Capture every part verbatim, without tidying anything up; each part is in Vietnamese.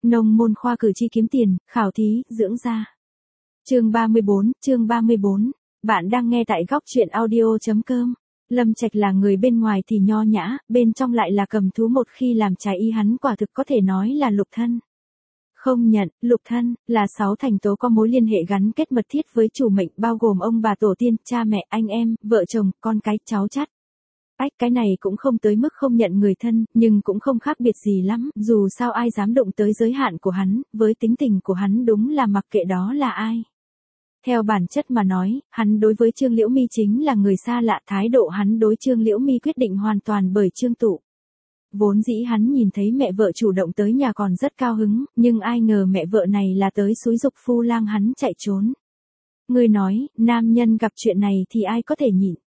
Nông môn khoa cử tri kiếm tiền, khảo thí, dưỡng da. Chương ba mươi bốn, chương ba mươi bốn. Bạn đang nghe tại góc truyện audio chấm com. Lâm Trạch là người bên ngoài thì nho nhã, bên trong lại là cầm thú, một khi làm trái ý hắn quả thực có thể nói là lục thân. Không nhận, lục thân, là sáu thành tố có mối liên hệ gắn kết mật thiết với chủ mệnh, bao gồm ông bà tổ tiên, cha mẹ, anh em, vợ chồng, con cái, cháu chắt. Ách, cái này cũng không tới mức không nhận người thân, nhưng cũng không khác biệt gì lắm, dù sao ai dám động tới giới hạn của hắn, với tính tình của hắn đúng là mặc kệ đó là ai. Theo bản chất mà nói, hắn đối với Trương Liễu Mi chính là người xa lạ, thái độ hắn đối Trương Liễu Mi quyết định hoàn toàn bởi Trương Tụ. Vốn dĩ hắn nhìn thấy mẹ vợ chủ động tới nhà còn rất cao hứng, nhưng ai ngờ mẹ vợ này là tới xúi giục phu lang hắn chạy trốn. Người nói, nam nhân gặp chuyện này thì ai có thể nhịn.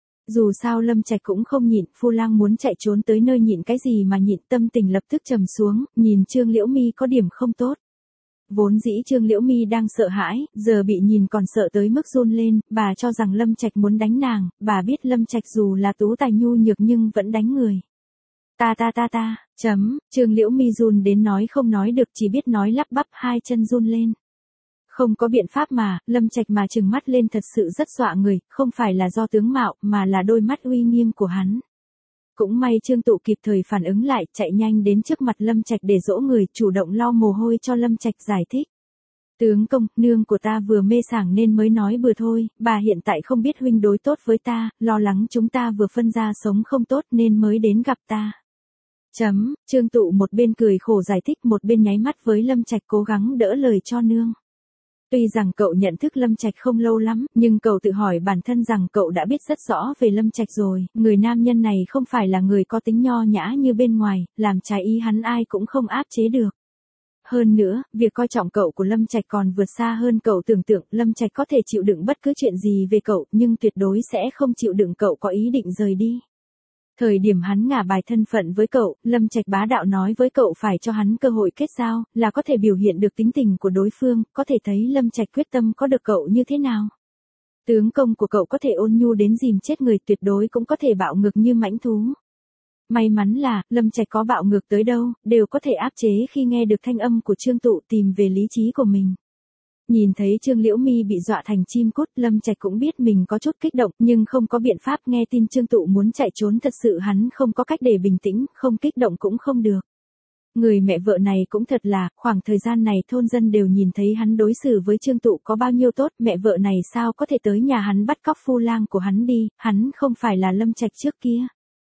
Dù sao Lâm Trạch cũng không nhịn, phu lang muốn chạy trốn tới nơi nhịn cái gì mà nhịn, tâm tình lập tức trầm xuống, nhìn Trương Liễu Mi có điểm không tốt. Vốn dĩ Trương Liễu Mi đang sợ hãi, giờ bị nhìn còn sợ tới mức run lên, bà cho rằng Lâm Trạch muốn đánh nàng, bà biết Lâm Trạch dù là tú tài nhu nhược nhưng vẫn đánh người. Ta ta ta ta, chấm, Trương Liễu Mi run đến nói không nói được, chỉ biết nói lắp bắp, hai chân run lên. Không có biện pháp mà, Lâm Trạch mà trừng mắt lên thật sự rất dọa người, không phải là do tướng mạo, mà là đôi mắt uy nghiêm của hắn. Cũng may Trương Tụ kịp thời phản ứng lại, chạy nhanh đến trước mặt Lâm Trạch để dỗ người, chủ động lau mồ hôi cho Lâm Trạch giải thích. Tướng công, nương của ta vừa mê sảng nên mới nói bừa thôi, bà hiện tại không biết huynh đối tốt với ta, lo lắng chúng ta vừa phân ra sống không tốt nên mới đến gặp ta. Chấm, Trương Tụ một bên cười khổ giải thích, một bên nháy mắt với Lâm Trạch cố gắng đỡ lời cho nương. Tuy rằng cậu nhận thức Lâm Trạch không lâu lắm, nhưng cậu tự hỏi bản thân rằng cậu đã biết rất rõ về Lâm Trạch rồi, người nam nhân này không phải là người có tính nho nhã như bên ngoài, làm trái ý hắn ai cũng không áp chế được. Hơn nữa, việc coi trọng cậu của Lâm Trạch còn vượt xa hơn cậu tưởng tượng, Lâm Trạch có thể chịu đựng bất cứ chuyện gì về cậu, nhưng tuyệt đối sẽ không chịu đựng cậu có ý định rời đi. Thời điểm hắn ngả bài thân phận với cậu, Lâm Trạch bá đạo nói với cậu phải cho hắn cơ hội kết giao, là có thể biểu hiện được tính tình của đối phương, có thể thấy Lâm Trạch quyết tâm có được cậu như thế nào. Tướng công của cậu có thể ôn nhu đến dìm chết người, tuyệt đối cũng có thể bạo ngược như mãnh thú. May mắn là, Lâm Trạch có bạo ngược tới đâu, đều có thể áp chế khi nghe được thanh âm của Trương Tụ, tìm về lý trí của mình. Nhìn thấy Trương Liễu Mi bị dọa thành chim cút, Lâm Trạch cũng biết mình có chút kích động, nhưng không có biện pháp, nghe tin Trương Tụ muốn chạy trốn thật sự hắn không có cách để bình tĩnh, không kích động cũng không được. Người mẹ vợ này cũng thật là, khoảng thời gian này thôn dân đều nhìn thấy hắn đối xử với Trương Tụ có bao nhiêu tốt, mẹ vợ này sao có thể tới nhà hắn bắt cóc phu lang của hắn đi, hắn không phải là Lâm Trạch trước kia.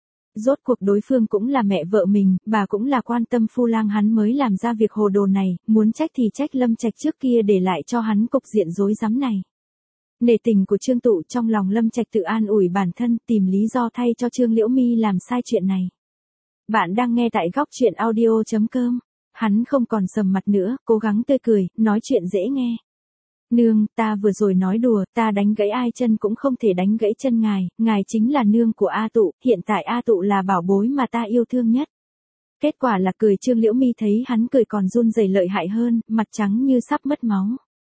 Rốt cuộc đối phương cũng là mẹ vợ mình, bà cũng là quan tâm phu lang hắn mới làm ra việc hồ đồ này, muốn trách thì trách Lâm Trạch trước kia để lại cho hắn cục diện rối rắm này. Nể tình của Trương Tụ, trong lòng Lâm Trạch tự an ủi bản thân, tìm lý do thay cho Trương Liễu Mi làm sai chuyện này. Bạn đang nghe tại góc truyện audio chấm com. Hắn không còn sầm mặt nữa, cố gắng tươi cười, nói chuyện dễ nghe. Nương, ta vừa rồi nói đùa, ta đánh gãy ai chân cũng không thể đánh gãy chân ngài, ngài chính là nương của A Tụ, hiện tại A Tụ là bảo bối mà ta yêu thương nhất. Kết quả là cười, Trương Liễu Mi thấy hắn cười còn run rẩy lợi hại hơn, mặt trắng như sắp mất máu.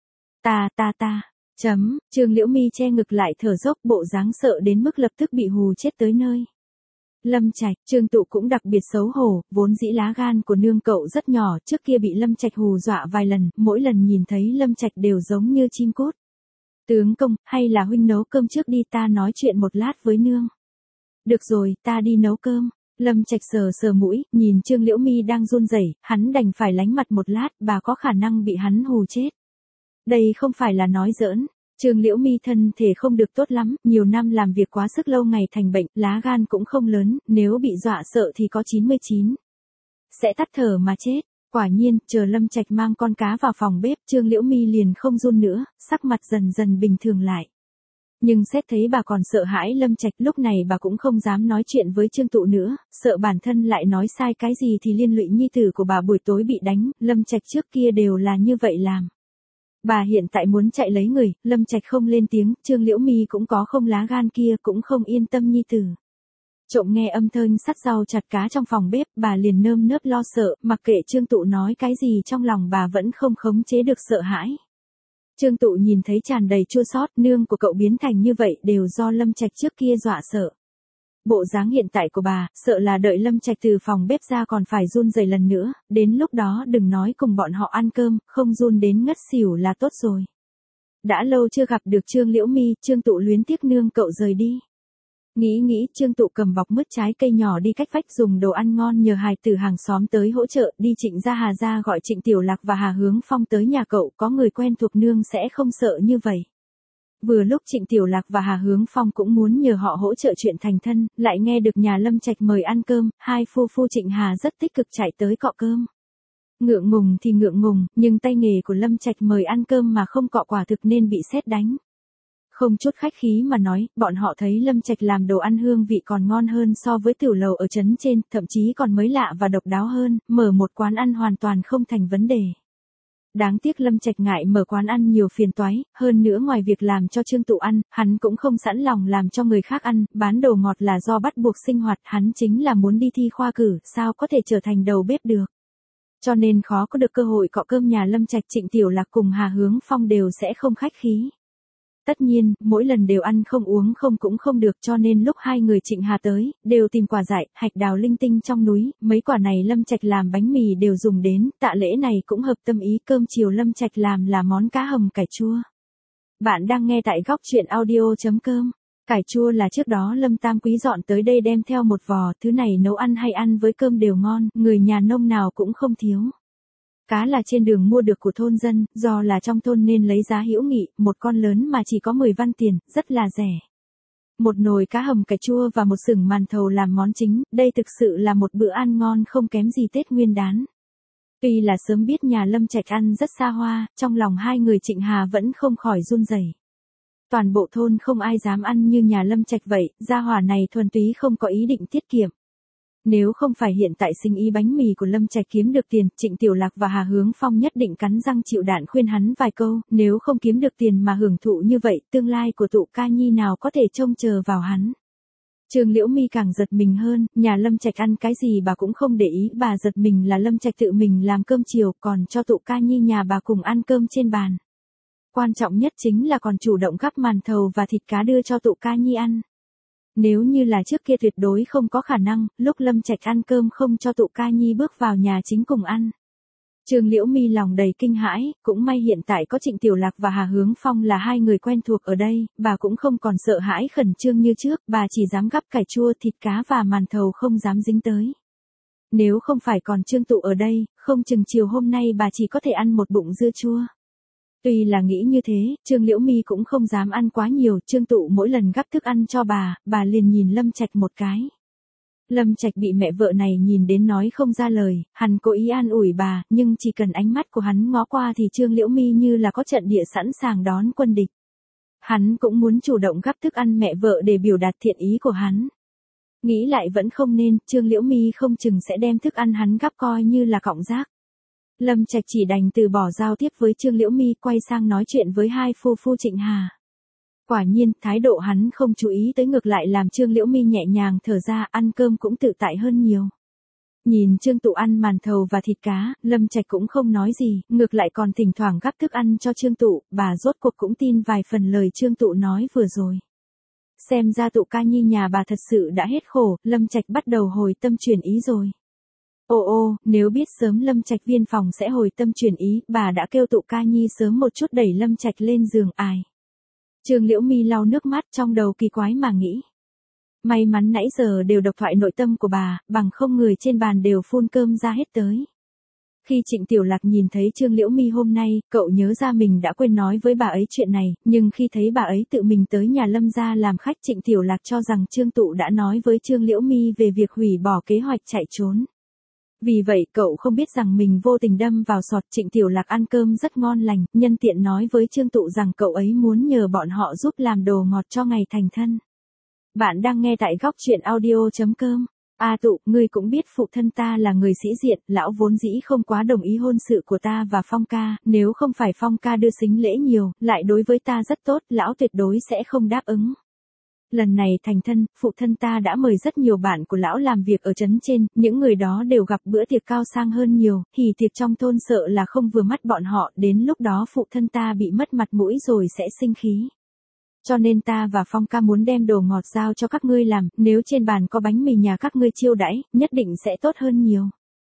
Ta ta ta, chấm, Trương Liễu Mi che ngực lại thở dốc, bộ dáng sợ đến mức lập tức bị hù chết tới nơi. Lâm Trạch, Trương Tụ cũng đặc biệt xấu hổ, vốn dĩ lá gan của nương cậu rất nhỏ, trước kia bị Lâm Trạch hù dọa vài lần, mỗi lần nhìn thấy Lâm Trạch đều giống như chim cút. Tướng công, hay là huynh nấu cơm trước đi, ta nói chuyện một lát với nương. Được rồi, ta đi nấu cơm. Lâm Trạch sờ sờ mũi, nhìn Trương Liễu Mi đang run rẩy, hắn đành phải lánh mặt một lát, bà có khả năng bị hắn hù chết. Đây không phải là nói giỡn. Trương Liễu Mi thân thể không được tốt lắm, nhiều năm làm việc quá sức lâu ngày thành bệnh, lá gan cũng không lớn, nếu bị dọa sợ thì có chín mươi chín. Sẽ tắt thở mà chết. Quả nhiên, chờ Lâm Trạch mang con cá vào phòng bếp, Trương Liễu Mi liền không run nữa, sắc mặt dần dần bình thường lại. Nhưng xét thấy bà còn sợ hãi Lâm Trạch, lúc này bà cũng không dám nói chuyện với Trương Tụ nữa, sợ bản thân lại nói sai cái gì thì liên lụy nhi tử của bà buổi tối bị đánh, Lâm Trạch trước kia đều là như vậy làm. Bà hiện tại muốn chạy lấy người, Lâm Trạch không lên tiếng, Trương Liễu Mi cũng có không lá gan kia, cũng không yên tâm nhi tử. Trộm nghe âm thanh sắt rau chặt cá trong phòng bếp, bà liền nơm nớp lo sợ, mặc kệ Trương Tụ nói cái gì trong lòng bà vẫn không khống chế được sợ hãi. Trương Tụ nhìn thấy tràn đầy chua xót, nương của cậu biến thành như vậy đều do Lâm Trạch trước kia dọa sợ. bộ dáng hiện tại của bà, sợ là đợi Lâm Trạch từ phòng bếp ra còn phải run rẩy lần nữa, đến lúc đó đừng nói cùng bọn họ ăn cơm, không run đến ngất xỉu là tốt rồi. Đã lâu chưa gặp được Trương Liễu Mi, Trương Tụ luyến tiếc nương cậu rời đi. Nghĩ nghĩ, Trương Tụ cầm bọc mứt trái cây nhỏ đi cách vách dùng đồ ăn ngon nhờ hài tử hàng xóm tới hỗ trợ, đi Trịnh gia Hà gia gọi Trịnh Tiểu Lạc và Hà Hướng Phong tới nhà cậu, có người quen thuộc nương sẽ không sợ như vậy. Vừa lúc Trịnh Tiểu Lạc và Hà Hướng Phong cũng muốn nhờ họ hỗ trợ chuyện thành thân, lại nghe được nhà Lâm Trạch mời ăn cơm, hai phu phu Trịnh Hà rất tích cực chạy tới cọ cơm. Ngượng ngùng thì ngượng ngùng, nhưng tay nghề của Lâm Trạch mời ăn cơm mà không cọ quả thực nên bị sét đánh. Không chút khách khí mà nói, bọn họ thấy Lâm Trạch làm đồ ăn hương vị còn ngon hơn so với tiểu lầu ở trấn trên, thậm chí còn mới lạ và độc đáo hơn, mở một quán ăn hoàn toàn không thành vấn đề. Đáng tiếc Lâm Trạch ngại mở quán ăn nhiều phiền toái, hơn nữa ngoài việc làm cho Trương Tụ ăn, hắn cũng không sẵn lòng làm cho người khác ăn, bán đồ ngọt là do bắt buộc sinh hoạt, hắn chính là muốn đi thi khoa cử, sao có thể trở thành đầu bếp được. Cho nên khó có được cơ hội cọ cơm nhà Lâm Trạch. Trịnh Tiểu Lạc cùng Hà Hướng Phong đều sẽ không khách khí. Tất nhiên, mỗi lần đều ăn không uống không cũng không được, cho nên lúc hai người Trịnh Hà tới, đều tìm quả dại, hạch đào linh tinh trong núi, mấy quả này Lâm Trạch làm bánh mì đều dùng đến, tạ lễ này cũng hợp tâm ý. Cơm chiều Lâm Trạch làm là món cá hầm cải chua. Bạn đang nghe tại góc truyện audio chấm com. Cải chua là trước đó Lâm Tam Quý dọn tới đây đem theo một vò, thứ này nấu ăn hay ăn với cơm đều ngon, người nhà nông nào cũng không thiếu. Cá là trên đường mua được của thôn dân, do là trong thôn nên lấy giá hữu nghị, một con lớn mà chỉ có mười văn tiền, rất là rẻ. Một nồi cá hầm cải chua và một sừng màn thầu làm món chính, đây thực sự là một bữa ăn ngon không kém gì Tết Nguyên đán. Tuy là sớm biết nhà Lâm Trạch ăn rất xa hoa, trong lòng hai người Trịnh Hà vẫn không khỏi run rẩy. Toàn bộ thôn không ai dám ăn như nhà Lâm Trạch vậy, gia hỏa này thuần túy không có ý định tiết kiệm. Nếu không phải hiện tại sinh ý bánh mì của Lâm Trạch kiếm được tiền, Trịnh Tiểu Lạc và Hà Hướng Phong nhất định cắn răng chịu đạn khuyên hắn vài câu, nếu không kiếm được tiền mà hưởng thụ như vậy, tương lai của tụ ca nhi nào có thể trông chờ vào hắn. Trương Liễu Mi càng giật mình hơn, nhà Lâm Trạch ăn cái gì bà cũng không để ý, bà giật mình là Lâm Trạch tự mình làm cơm chiều, còn cho tụ ca nhi nhà bà cùng ăn cơm trên bàn. Quan trọng nhất chính là còn chủ động gắp màn thầu và thịt cá đưa cho tụ ca nhi ăn. Nếu như là trước kia tuyệt đối không có khả năng, lúc Lâm Trạch ăn cơm không cho tụ ca nhi bước vào nhà chính cùng ăn. Trương Liễu Mi lòng đầy kinh hãi, cũng may hiện tại có Trịnh Tiểu Lạc và Hà Hướng Phong là hai người quen thuộc ở đây, bà cũng không còn sợ hãi khẩn trương như trước, bà chỉ dám gắp cải chua, thịt cá và màn thầu không dám dính tới. Nếu không phải còn Trương Tụ ở đây, không chừng chiều hôm nay bà chỉ có thể ăn một bụng dưa chua. Tuy là nghĩ như thế, Trương Liễu Mi cũng không dám ăn quá nhiều, Trương Tụ mỗi lần gắp thức ăn cho bà, bà liền nhìn Lâm Trạch một cái. Lâm Trạch bị mẹ vợ này nhìn đến nói không ra lời, hắn cố ý an ủi bà, nhưng chỉ cần ánh mắt của hắn ngó qua thì Trương Liễu Mi như là có trận địa sẵn sàng đón quân địch. Hắn cũng muốn chủ động gắp thức ăn mẹ vợ để biểu đạt thiện ý của hắn. Nghĩ lại vẫn không nên, Trương Liễu Mi không chừng sẽ đem thức ăn hắn gắp coi như là cọng rác. Lâm Trạch chỉ đành từ bỏ giao tiếp với Trương Liễu Mi, quay sang nói chuyện với hai phu phu Trịnh Hà. Quả nhiên, thái độ hắn không chú ý tới ngược lại làm Trương Liễu Mi nhẹ nhàng thở ra, ăn cơm cũng tự tại hơn nhiều. Nhìn Trương Tụ ăn màn thầu và thịt cá, Lâm Trạch cũng không nói gì, ngược lại còn thỉnh thoảng gắp thức ăn cho Trương Tụ, bà rốt cuộc cũng tin vài phần lời Trương Tụ nói vừa rồi. Xem ra Tụ ca nhi nhà bà thật sự đã hết khổ, Lâm Trạch bắt đầu hồi tâm chuyển ý rồi. Ô ô, nếu biết sớm Lâm Trạch viên phòng sẽ hồi tâm chuyển ý, bà đã kêu Tụ ca nhi sớm một chút đẩy Lâm Trạch lên giường ai. Trương Liễu Mi lau nước mắt trong đầu kỳ quái mà nghĩ. May mắn nãy giờ đều độc thoại nội tâm của bà, bằng không người trên bàn đều phun cơm ra hết tới. Khi Trịnh Tiểu Lạc nhìn thấy Trương Liễu Mi hôm nay, cậu nhớ ra mình đã quên nói với bà ấy chuyện này, nhưng khi thấy bà ấy tự mình tới nhà Lâm gia làm khách, Trịnh Tiểu Lạc cho rằng Trương Tụ đã nói với Trương Liễu Mi về việc hủy bỏ kế hoạch chạy trốn. Vì vậy cậu không biết rằng mình vô tình đâm vào sọt. Trịnh Tiểu Lạc ăn cơm rất ngon lành, nhân tiện nói với Trương Tụ rằng cậu ấy muốn nhờ bọn họ giúp làm đồ ngọt cho ngày thành thân. Bạn đang nghe tại góc truyện audio chấm com. A Tụ, ngươi cũng biết phụ thân ta là người sĩ diện, lão vốn dĩ không quá đồng ý hôn sự của ta và Phong ca, nếu không phải Phong ca đưa sính lễ nhiều, lại đối với ta rất tốt, lão tuyệt đối sẽ không đáp ứng. Lần này thành thân, phụ thân ta đã mời rất nhiều bạn của lão làm việc ở trấn trên, những người đó đều gặp bữa tiệc cao sang hơn nhiều, hỉ tiệc trong thôn sợ là không vừa mắt bọn họ, đến lúc đó phụ thân ta bị mất mặt mũi rồi sẽ sinh khí. Cho nên ta và Phong ca muốn đem đồ ngọt giao cho các ngươi làm, nếu trên bàn có bánh mì nhà các ngươi chiêu đãi, nhất định sẽ tốt hơn nhiều.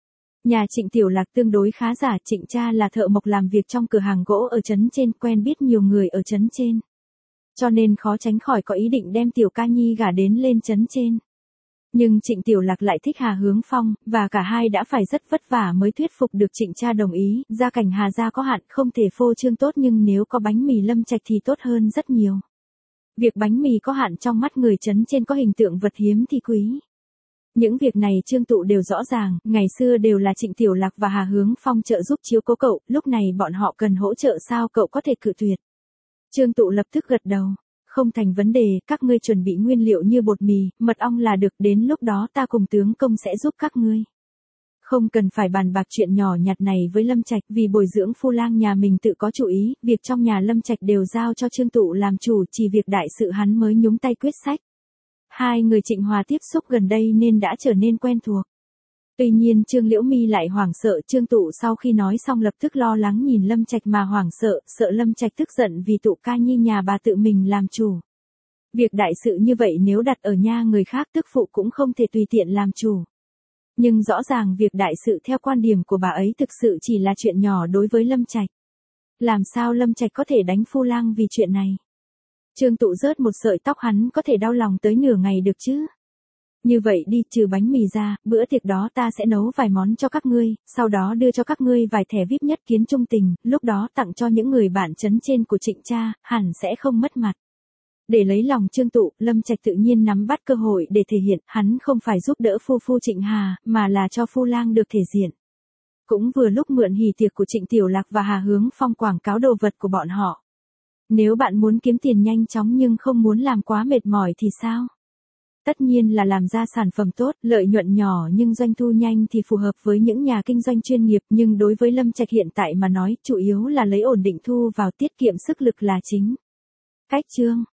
Nhà Trịnh Tiểu Lạc tương đối khá giả, Trịnh cha là thợ mộc làm việc trong cửa hàng gỗ ở trấn trên, quen biết nhiều người ở trấn trên. Cho nên khó tránh khỏi có ý định đem Tiểu Ca Nhi gả đến lên trấn trên. Nhưng Trịnh Tiểu Lạc lại thích Hà Hướng Phong, và cả hai đã phải rất vất vả mới thuyết phục được Trịnh cha đồng ý, gia cảnh Hà gia có hạn không thể phô trương tốt nhưng nếu có bánh mì Lâm Trạch thì tốt hơn rất nhiều. Việc bánh mì có hạn trong mắt người trấn trên có hình tượng vật hiếm thì quý. Những việc này Trương Tụ đều rõ ràng, ngày xưa đều là Trịnh Tiểu Lạc và Hà Hướng Phong trợ giúp chiếu cố cậu, lúc này bọn họ cần hỗ trợ sao cậu có thể cự tuyệt. Trương Tụ lập tức gật đầu. Không thành vấn đề, các ngươi chuẩn bị nguyên liệu như bột mì, mật ong là được, đến lúc đó ta cùng tướng công sẽ giúp các ngươi. Không cần phải bàn bạc chuyện nhỏ nhặt này với Lâm Trạch, vì bồi dưỡng phu lang nhà mình tự có chủ ý, việc trong nhà Lâm Trạch đều giao cho Trương Tụ làm chủ, chỉ việc đại sự hắn mới nhúng tay quyết sách. Hai người Trịnh Hòa tiếp xúc gần đây nên đã trở nên quen thuộc. Tuy nhiên Trương Liễu Mi lại hoảng sợ, Trương Tụ sau khi nói xong lập tức lo lắng nhìn Lâm Trạch mà hoảng sợ, sợ Lâm Trạch tức giận vì Tụ Ca Nhi nhà bà tự mình làm chủ. Việc đại sự như vậy nếu đặt ở nhà người khác tức phụ cũng không thể tùy tiện làm chủ. Nhưng rõ ràng việc đại sự theo quan điểm của bà ấy thực sự chỉ là chuyện nhỏ đối với Lâm Trạch. Làm sao Lâm Trạch có thể đánh phu lang vì chuyện này? Trương Tụ rớt một sợi tóc, hắn có thể đau lòng tới nửa ngày được chứ? Như vậy đi, trừ bánh mì ra, bữa tiệc đó ta sẽ nấu vài món cho các ngươi, sau đó đưa cho các ngươi vài thẻ víp nhất kiến trung tình, lúc đó tặng cho những người bạn trấn trên của Trịnh cha, hẳn sẽ không mất mặt. Để lấy lòng Trương Tụ, Lâm Trạch tự nhiên nắm bắt cơ hội để thể hiện, hắn không phải giúp đỡ phu phu Trịnh Hà, mà là cho phu lang được thể diện. Cũng vừa lúc mượn hỉ tiệc của Trịnh Tiểu Lạc và Hà Hướng Phong quảng cáo đồ vật của bọn họ. Nếu bạn muốn kiếm tiền nhanh chóng nhưng không muốn làm quá mệt mỏi thì sao? Tất nhiên là làm ra sản phẩm tốt, lợi nhuận nhỏ nhưng doanh thu nhanh thì phù hợp với những nhà kinh doanh chuyên nghiệp, nhưng đối với Lâm Trạch hiện tại mà nói, chủ yếu là lấy ổn định thu vào, tiết kiệm sức lực là chính. Cách chương